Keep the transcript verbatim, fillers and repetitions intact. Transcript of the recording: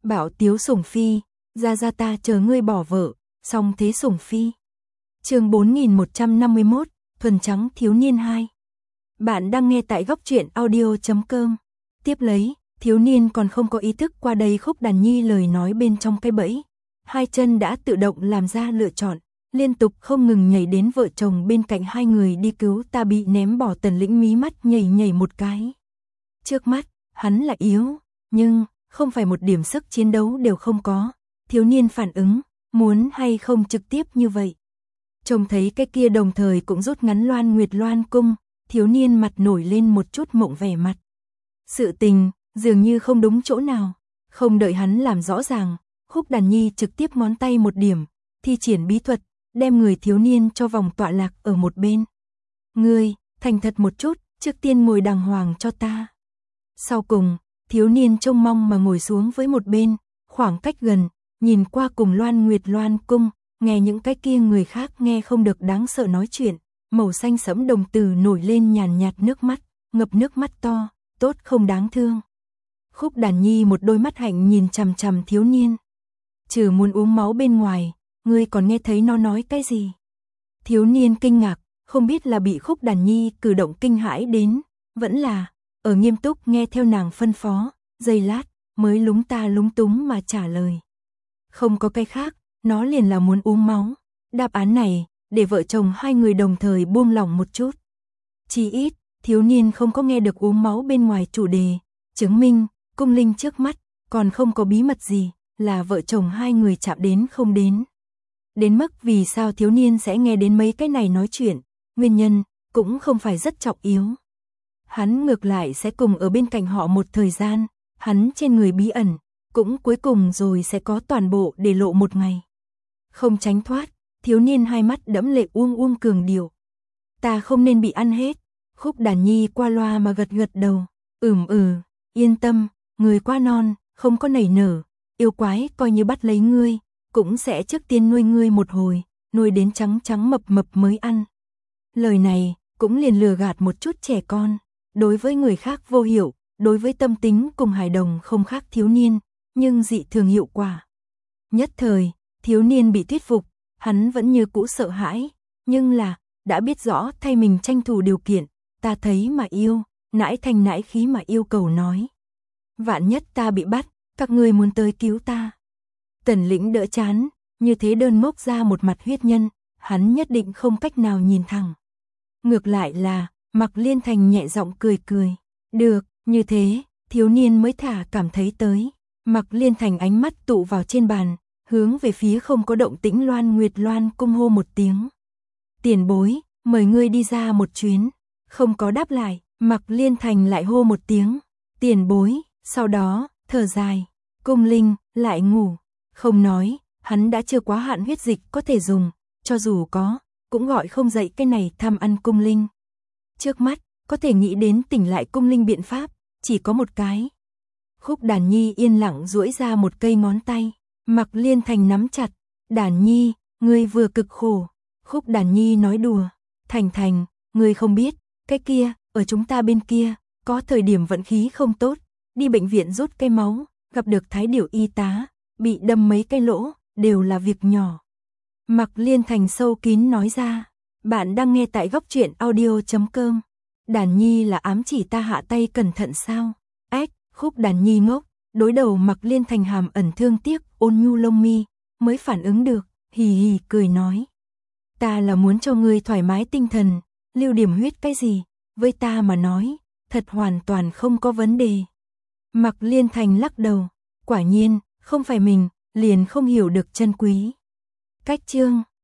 Bảo tiếu sủng phi, ra ra ta chờ ngươi bỏ vợ, song thế sủng phi. Chương bốn nghìn một trăm năm mươi mốt, thuần trắng thiếu niên hai. Bạn đang nghe tại góc truyện audio chấm com. Tiếp lấy, thiếu niên còn không có ý thức qua đây Khúc Đàn Nhi lời nói bên trong cái bẫy. Hai chân đã tự động làm ra lựa chọn, liên tục không ngừng nhảy đến vợ chồng bên cạnh hai người đi cứu ta bị ném bỏ. Tần Lĩnh mí mắt nhảy nhảy một cái. Trước mắt, hắn là yếu, nhưng không phải một điểm sức chiến đấu đều không có. Thiếu niên phản ứng, muốn hay không trực tiếp như vậy. Trông thấy cái kia đồng thời cũng rút ngắn Loan Nguyệt Loan cung, thiếu niên mặt nổi lên một chút mộng vẻ mặt. Sự tình, dường như không đúng chỗ nào, không đợi hắn làm rõ ràng, Khúc Đàn Nhi trực tiếp ngón tay một điểm, thi triển bí thuật, đem người thiếu niên cho vòng tọa lạc ở một bên. Ngươi, thành thật một chút, trước tiên ngồi đàng hoàng cho ta. Sau cùng, thiếu niên trông mong mà ngồi xuống với một bên, khoảng cách gần, nhìn qua cùng Loan Nguyệt Loan cung, nghe những cái kia người khác nghe không được đáng sợ nói chuyện, màu xanh sẫm đồng tử nổi lên nhàn nhạt nước mắt, ngập nước mắt to, tốt không đáng thương. Khúc Đàn Nhi một đôi mắt hạnh nhìn chằm chằm thiếu niên. Trừ muốn uống máu bên ngoài, ngươi còn nghe thấy nó nói cái gì? Thiếu niên kinh ngạc, không biết là bị Khúc Đàn Nhi cử động kinh hãi đến, vẫn là ở nghiêm túc nghe theo nàng phân phó, giây lát mới lúng ta lúng túng mà trả lời. Không có cái khác, nó liền là muốn uống máu. Đáp án này, để vợ chồng hai người đồng thời buông lỏng một chút. Chỉ ít, thiếu niên không có nghe được uống máu bên ngoài chủ đề, chứng minh, cung linh trước mắt, còn không có bí mật gì, là vợ chồng hai người chạm đến không đến. Đến mức vì sao thiếu niên sẽ nghe đến mấy cái này nói chuyện, nguyên nhân, cũng không phải rất trọng yếu. Hắn ngược lại sẽ cùng ở bên cạnh họ một thời gian, hắn trên người bí ẩn, cũng cuối cùng rồi sẽ có toàn bộ để lộ một ngày. Không tránh thoát, thiếu niên hai mắt đẫm lệ uông uông cường điệu. Ta không nên bị ăn hết. Khúc Đàn Nhi qua loa mà gật gật đầu. Ừm ừ, yên tâm, người quá non, không có nảy nở. Yêu quái coi như bắt lấy ngươi, cũng sẽ trước tiên nuôi ngươi một hồi, nuôi đến trắng trắng mập mập mới ăn. Lời này, cũng liền lừa gạt một chút trẻ con. Đối với người khác vô hiểu, đối với tâm tính cùng hài đồng không khác thiếu niên, nhưng dị thường hiệu quả. Nhất thời, thiếu niên bị thuyết phục, hắn vẫn như cũ sợ hãi, nhưng là, đã biết rõ thay mình tranh thủ điều kiện, ta thấy mà yêu, nãi thành nãi khí mà yêu cầu nói. Vạn nhất ta bị bắt, các ngươi muốn tới cứu ta. Tần Lĩnh đỡ chán, như thế đơn mốc ra một mặt huyết nhân, hắn nhất định không cách nào nhìn thẳng. Ngược lại là, Mạc Liên Thành nhẹ giọng cười cười. Được, như thế, thiếu niên mới thả cảm thấy tới. Mạc Liên Thành ánh mắt tụ vào trên bàn, hướng về phía không có động tĩnh Loan Nguyệt Loan cung hô một tiếng. Tiền bối, mời ngươi đi ra một chuyến. Không có đáp lại, Mạc Liên Thành lại hô một tiếng. Tiền bối, sau đó, thở dài. Cung linh, lại ngủ. Không nói, hắn đã chưa quá hạn huyết dịch có thể dùng, cho dù có, cũng gọi không dậy cái này tham ăn cung linh. Trước mắt, có thể nghĩ đến tỉnh lại cung linh biện pháp, chỉ có một cái. Khúc Đàn Nhi yên lặng duỗi ra một cây ngón tay, Mạc Liên Thành nắm chặt. Đàn Nhi, ngươi vừa cực khổ. Khúc Đàn Nhi nói đùa. Thành Thành, ngươi không biết, cái kia, ở chúng ta bên kia, có thời điểm vận khí không tốt, đi bệnh viện rút cây máu, gặp được thái điểu y tá, bị đâm mấy cái lỗ, đều là việc nhỏ. Mạc Liên Thành sâu kín nói ra. Bạn đang nghe tại góc truyện audio chấm com. Đàn Nhi là ám chỉ ta hạ tay cẩn thận sao? Ách, Khúc Đàn Nhi ngốc, đối đầu Mạc Liên Thành hàm ẩn thương tiếc, ôn nhu lông mi, mới phản ứng được, hì hì cười nói. Ta là muốn cho ngươi thoải mái tinh thần, lưu điểm huyết cái gì, với ta mà nói, thật hoàn toàn không có vấn đề. Mạc Liên Thành lắc đầu, quả nhiên, không phải mình, liền không hiểu được chân quý. Cách chương